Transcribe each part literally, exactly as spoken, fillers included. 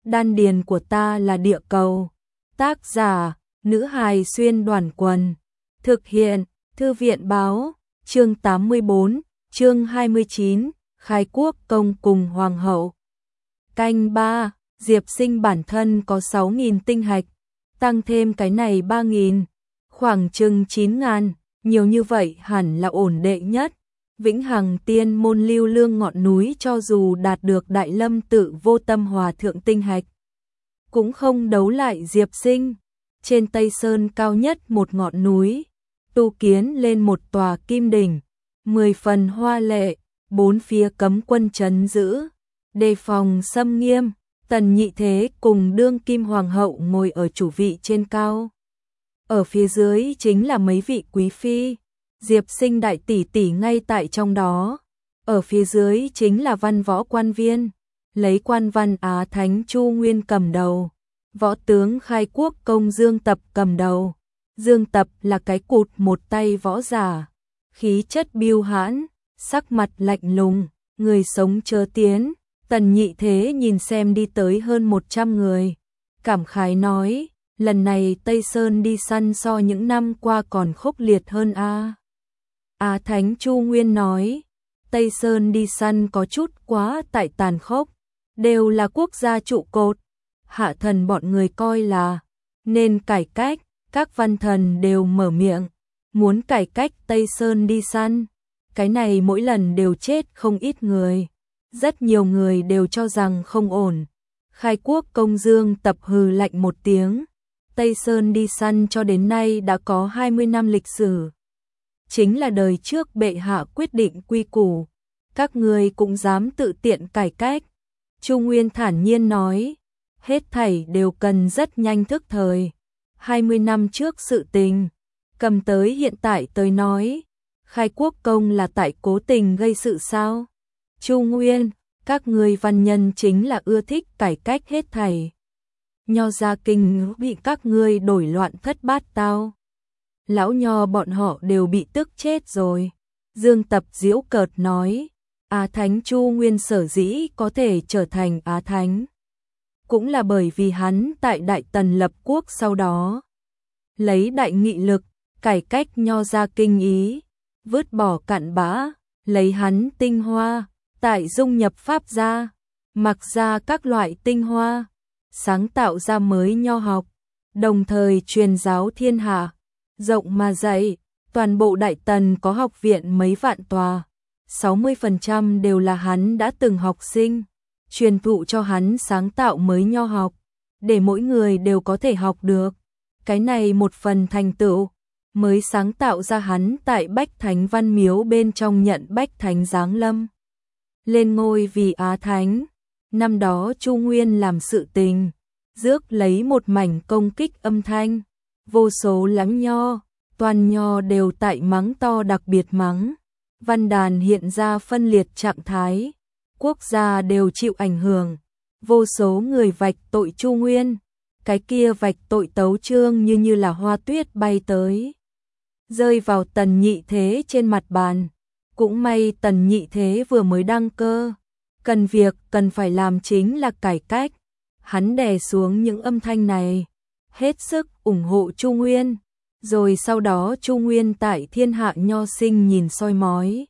Đan điền của ta là địa cầu. Tác giả, nữ hài xuyên đoàn quần. Thực hiện, Thư viện báo, chương tám mươi bốn, chương hai mươi chín, khai quốc công cùng hoàng hậu. Canh ba, Diệp Sinh bản thân có sáu nghìn tinh hạch, tăng thêm cái này ba nghìn, khoảng chừng chín ngàn, nhiều như vậy hẳn là ổn định nhất. Vĩnh Hằng Tiên môn lưu lương ngọn núi cho dù đạt được Đại Lâm Tự Vô Tâm Hòa thượng tinh hạch, cũng không đấu lại Diệp Sinh. Trên Tây Sơn cao nhất một ngọn núi, tu kiến lên một tòa kim đỉnh, mười phần hoa lệ, bốn phía cấm quân trấn giữ, đề phòng xâm nghiêm. Tần Nhị Thế cùng đương kim hoàng hậu ngồi ở chủ vị trên cao. Ở phía dưới chính là mấy vị quý phi, Diệp Sinh đại tỷ tỷ ngay tại trong đó. Ở phía dưới chính là văn võ quan viên, lấy quan văn Á Thánh Chu Nguyên cầm đầu, võ tướng khai quốc công Dương Tập cầm đầu. Dương Tập là cái cụt một tay võ giả, khí chất biêu hãn, sắc mặt lạnh lùng, người sống chớ tiến. Tần Nhị Thế nhìn xem đi tới hơn một trăm người, cảm khái nói, lần này Tây Sơn đi săn so những năm qua còn khốc liệt hơn a. Á Thánh Chu Nguyên nói, Tây Sơn đi săn có chút quá tại tàn khốc, đều là quốc gia trụ cột, hạ thần bọn người coi là nên cải cách. Các văn thần đều mở miệng, muốn cải cách Tây Sơn đi săn, cái này mỗi lần đều chết không ít người. Rất nhiều người đều cho rằng không ổn. Khai quốc công Dương Tập hừ lạnh một tiếng. Tây Sơn đi săn cho đến nay đã có hai mươi năm lịch sử. Chính là đời trước bệ hạ quyết định quy củ. Các người cũng dám tự tiện cải cách. Chu Nguyên thản nhiên nói. Hết thảy đều cần rất nhanh thức thời. hai mươi năm trước sự tình. Cầm tới hiện tại tới nói. Khai quốc công là tại cố tình gây sự sao? Chu Nguyên, các người văn nhân chính là ưa thích cải cách hết thảy. Nho gia kinh bị các ngươi đổi loạn thất bát tao. Lão nho bọn họ đều bị tức chết rồi. Dương Tập giễu cợt nói, Á Thánh Chu Nguyên sở dĩ có thể trở thành Á Thánh, cũng là bởi vì hắn tại Đại Tần lập quốc sau đó. Lấy đại nghị lực, cải cách nho gia kinh ý, vứt bỏ cặn bã, lấy hắn tinh hoa. Tại dung nhập pháp gia, mặc ra các loại tinh hoa, sáng tạo ra mới nho học, đồng thời truyền giáo thiên hạ, rộng mà dạy. Toàn bộ Đại Tần có học viện mấy vạn tòa, sáu mươi phần trăm đều là hắn đã từng học sinh, truyền thụ cho hắn sáng tạo mới nho học, để mỗi người đều có thể học được. Cái này một phần thành tựu, mới sáng tạo ra hắn tại Bách Thánh Văn Miếu bên trong nhận Bách Thánh giáng lâm. Lên ngôi vì Á Thánh, năm đó Chu Nguyên làm sự tình, rước lấy một mảnh công kích âm thanh, vô số lắm nho, toàn nho đều tại mắng to đặc biệt mắng, văn đàn hiện ra phân liệt trạng thái, quốc gia đều chịu ảnh hưởng, vô số người vạch tội Chu Nguyên, cái kia vạch tội tấu chương như như là hoa tuyết bay tới, rơi vào Tần Nhị Thế trên mặt bàn. Cũng may Tần Nhị Thế vừa mới đăng cơ, cần việc cần phải làm chính là cải cách. Hắn đè xuống những âm thanh này, hết sức ủng hộ Chu Nguyên, rồi sau đó Chu Nguyên tại thiên hạ nho sinh nhìn soi mói,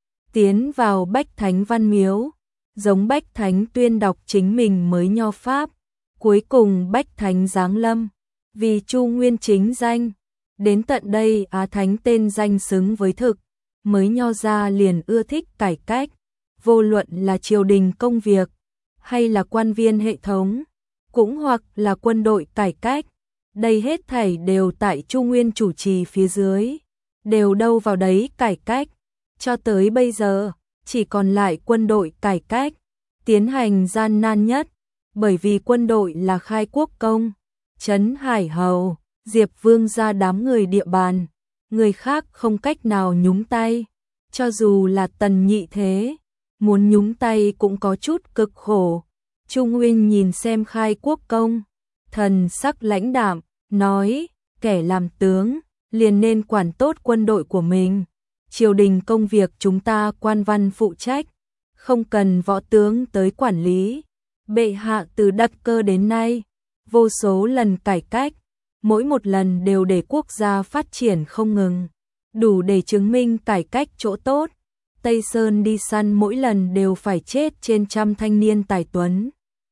tiến vào Bách Thánh Văn Miếu, giống Bách Thánh tuyên đọc chính mình mới nho pháp, cuối cùng Bách Thánh giáng lâm, vì Chu Nguyên chính danh, đến tận đây Á Thánh tên danh xứng với thực. Mới nho gia liền ưa thích cải cách, vô luận là triều đình công việc, hay là quan viên hệ thống, cũng hoặc là quân đội cải cách, đây hết thảy đều tại Chu Nguyên chủ trì phía dưới, đều đâu vào đấy cải cách, cho tới bây giờ, chỉ còn lại quân đội cải cách, tiến hành gian nan nhất, bởi vì quân đội là khai quốc công, Trấn Hải Hầu, Diệp Vương ra đám người địa bàn. Người khác không cách nào nhúng tay, cho dù là Tần Nhị Thế, muốn nhúng tay cũng có chút cực khổ. Chu Nguyên nhìn xem khai quốc công, thần sắc lãnh đạm, nói, kẻ làm tướng, liền nên quản tốt quân đội của mình. Triều đình công việc chúng ta quan văn phụ trách, không cần võ tướng tới quản lý. Bệ hạ từ đắc cơ đến nay, vô số lần cải cách, mỗi một lần đều để quốc gia phát triển không ngừng, đủ để chứng minh cải cách chỗ tốt. Tây Sơn đi săn mỗi lần đều phải chết trên trăm thanh niên tài tuấn.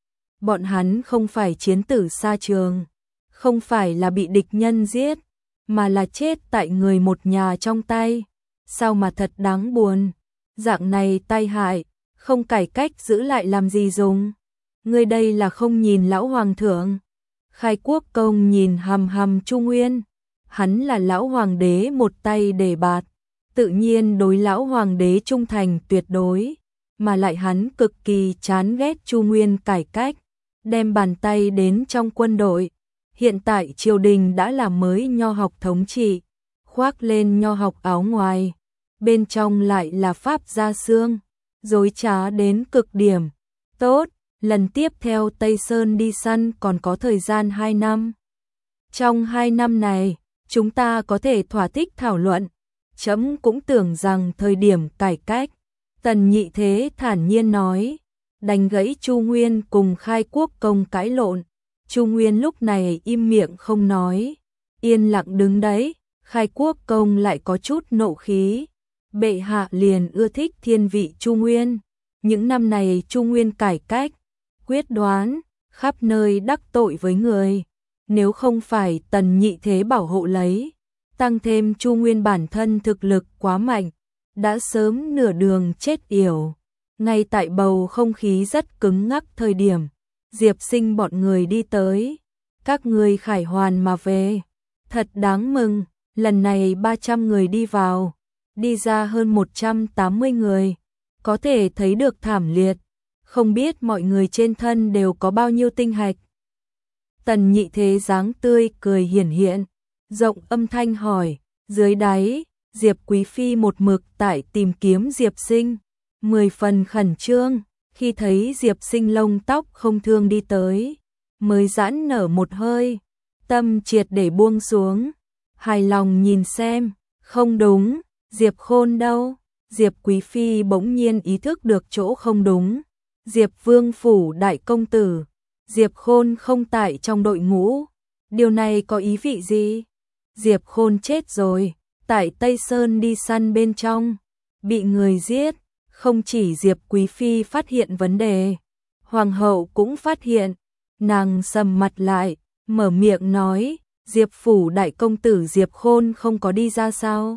Bọn hắn không phải chiến tử xa trường, không phải là bị địch nhân giết, mà là chết tại người một nhà trong tay. Sao mà thật đáng buồn, dạng này tai hại, không cải cách giữ lại làm gì dùng. Ngươi đây là không nhìn lão hoàng thượng. Khai Quốc Công nhìn hằm hằm Chu Nguyên, hắn là lão hoàng đế một tay đề bạt, tự nhiên đối lão hoàng đế trung thành tuyệt đối, mà lại hắn cực kỳ chán ghét Chu Nguyên cải cách, đem bàn tay đến trong quân đội. Hiện tại triều đình đã là mới nho học thống trị, khoác lên nho học áo ngoài, bên trong lại là pháp gia xương, dối trá đến cực điểm. Tốt, lần tiếp theo Tây Sơn đi săn còn có thời gian hai năm. Trong hai năm này, chúng ta có thể thỏa thích thảo luận. Chấm cũng tưởng rằng thời điểm cải cách, Tần Nhị Thế thản nhiên nói, đánh gãy Chu Nguyên cùng Khai Quốc Công cãi lộn. Chu Nguyên lúc này im miệng không nói, yên lặng đứng đấy. Khai Quốc Công lại có chút nộ khí, bệ hạ liền ưa thích thiên vị Chu Nguyên. Những năm này Chu Nguyên cải cách, quyết đoán, khắp nơi đắc tội với người. Nếu không phải Tần Nhị Thế bảo hộ lấy, tăng thêm Chu Nguyên bản thân thực lực quá mạnh, đã sớm nửa đường chết yểu. Ngay tại bầu không khí rất cứng ngắc thời điểm, Diệp Sinh bọn người đi tới. Các người khải hoàn mà về, thật đáng mừng. Lần này ba trăm người đi vào, đi ra hơn một trăm tám mươi người, có thể thấy được thảm liệt. Không biết mọi người trên thân đều có bao nhiêu tinh hạch. Tần Nhị Thế dáng tươi cười hiển hiện, rộng âm thanh hỏi, dưới đáy, Diệp Quý Phi một mực tại tìm kiếm Diệp Sinh, mười phần khẩn trương, khi thấy Diệp Sinh lông tóc không thương đi tới, mới giãn nở một hơi, tâm triệt để buông xuống, hài lòng nhìn xem, không đúng, Diệp Khôn đâu? Diệp Quý Phi bỗng nhiên ý thức được chỗ không đúng, Diệp Vương phủ đại công tử, Diệp Khôn không tại trong đội ngũ, điều này có ý vị gì? Diệp Khôn chết rồi, tại Tây Sơn đi săn bên trong, bị người giết. Không chỉ Diệp Quý Phi phát hiện vấn đề, Hoàng hậu cũng phát hiện, nàng sầm mặt lại, mở miệng nói, Diệp phủ đại công tử Diệp Khôn không có đi ra sao?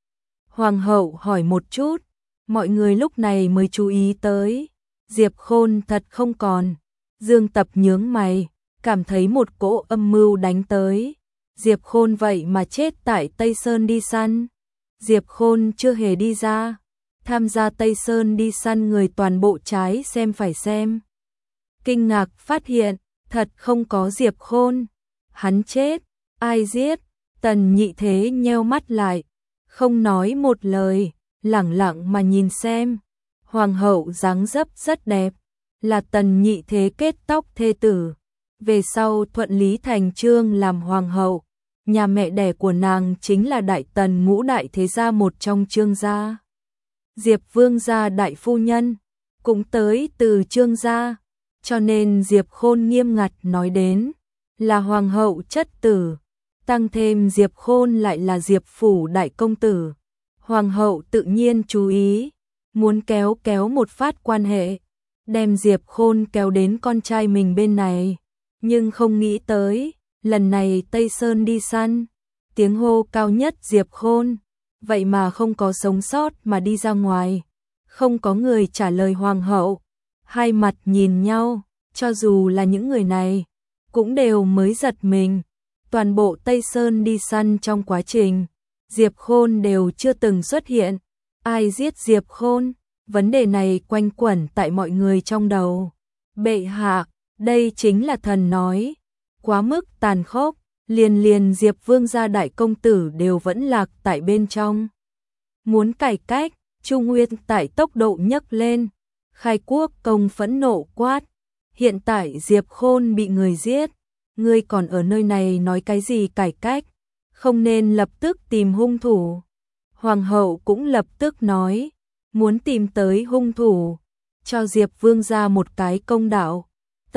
Hoàng hậu hỏi một chút, mọi người lúc này mới chú ý tới, Diệp Khôn thật không còn. Dương Tập nhướng mày, cảm thấy một cỗ âm mưu đánh tới. Diệp Khôn vậy mà chết tại Tây Sơn đi săn. Diệp Khôn chưa hề đi ra. Tham gia Tây Sơn đi săn người toàn bộ trái xem phải xem. Kinh ngạc phát hiện, thật không có Diệp Khôn. Hắn chết, ai giết? Tần Nhị Thế nheo mắt lại, không nói một lời, lẳng lặng mà nhìn xem. Hoàng hậu dáng dấp rất đẹp, là Tần Nhị Thế kết tóc thê tử. Về sau thuận lý thành chương làm hoàng hậu. Nhà mẹ đẻ của nàng chính là Đại Tần ngũ đại thế gia một trong Trương gia. Diệp Vương gia đại phu nhân cũng tới từ Trương gia, cho nên Diệp Khôn nghiêm ngặt nói đến là hoàng hậu chất tử, tăng thêm Diệp Khôn lại là Diệp phủ đại công tử. Hoàng hậu tự nhiên chú ý, muốn kéo kéo một phát quan hệ, đem Diệp Khôn kéo đến con trai mình bên này, nhưng không nghĩ tới, lần này Tây Sơn đi săn, tiếng hô cao nhất Diệp Khôn, vậy mà không có sống sót mà đi ra ngoài. Không có người trả lời hoàng hậu, hai mặt nhìn nhau, cho dù là những người này, cũng đều mới giật mình. Toàn bộ Tây Sơn đi săn trong quá trình, Diệp Khôn đều chưa từng xuất hiện. Ai giết Diệp Khôn? Vấn đề này quanh quẩn tại mọi người trong đầu. Bệ hạ, đây chính là thần nói, quá mức tàn khốc, liền liền Diệp Vương gia đại công tử đều vẫn lạc tại bên trong. Muốn cải cách, Chu Nguyên tại tốc độ nhấc lên. Khai Quốc Công phẫn nộ quát, hiện tại Diệp Khôn bị người giết, ngươi còn ở nơi này nói cái gì cải cách, không nên lập tức tìm hung thủ. Hoàng hậu cũng lập tức nói, muốn tìm tới hung thủ, cho Diệp Vương gia một cái công đạo.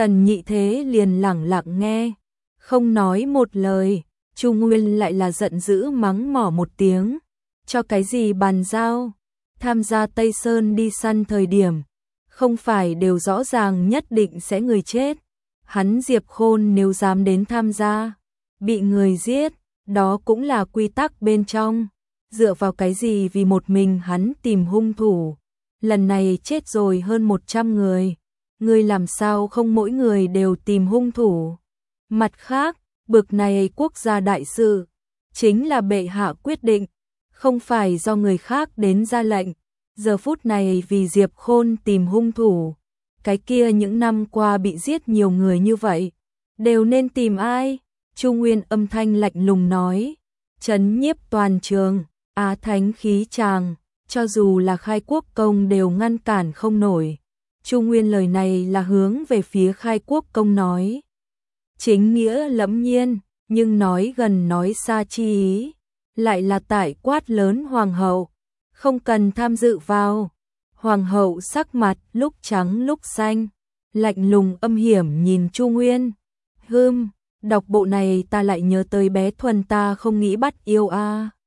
Tần Nhị Thế liền lẳng lặng nghe, không nói một lời. Chu Nguyên lại là giận dữ mắng mỏ một tiếng, cho cái gì bàn giao, tham gia Tây Sơn đi săn thời điểm, không phải đều rõ ràng nhất định sẽ người chết. Hắn Diệp Khôn nếu dám đến tham gia, bị người giết, đó cũng là quy tắc bên trong. Dựa vào cái gì vì một mình hắn tìm hung thủ, lần này chết rồi hơn một trăm người, người làm sao không mỗi người đều tìm hung thủ. Mặt khác, bực này quốc gia đại sự, chính là bệ hạ quyết định, không phải do người khác đến ra lệnh. Giờ phút này vì Diệp Khôn tìm hung thủ, cái kia những năm qua bị giết nhiều người như vậy, đều nên tìm ai? Chu Nguyên âm thanh lạnh lùng nói, trấn nhiếp toàn trường, Á Thánh khí tràng, cho dù là Khai Quốc Công đều ngăn cản không nổi. Chu Nguyên lời này là hướng về phía Khai Quốc Công nói, chính nghĩa lẫm nhiên, nhưng nói gần nói xa chi ý, lại là tại quát lớn hoàng hậu, không cần tham dự vào. Hoàng hậu sắc mặt lúc trắng lúc xanh, lạnh lùng âm hiểm nhìn Chu Nguyên. Hừm, đọc bộ này ta lại nhớ tới bé Thuần ta không nghĩ bắt yêu a. À.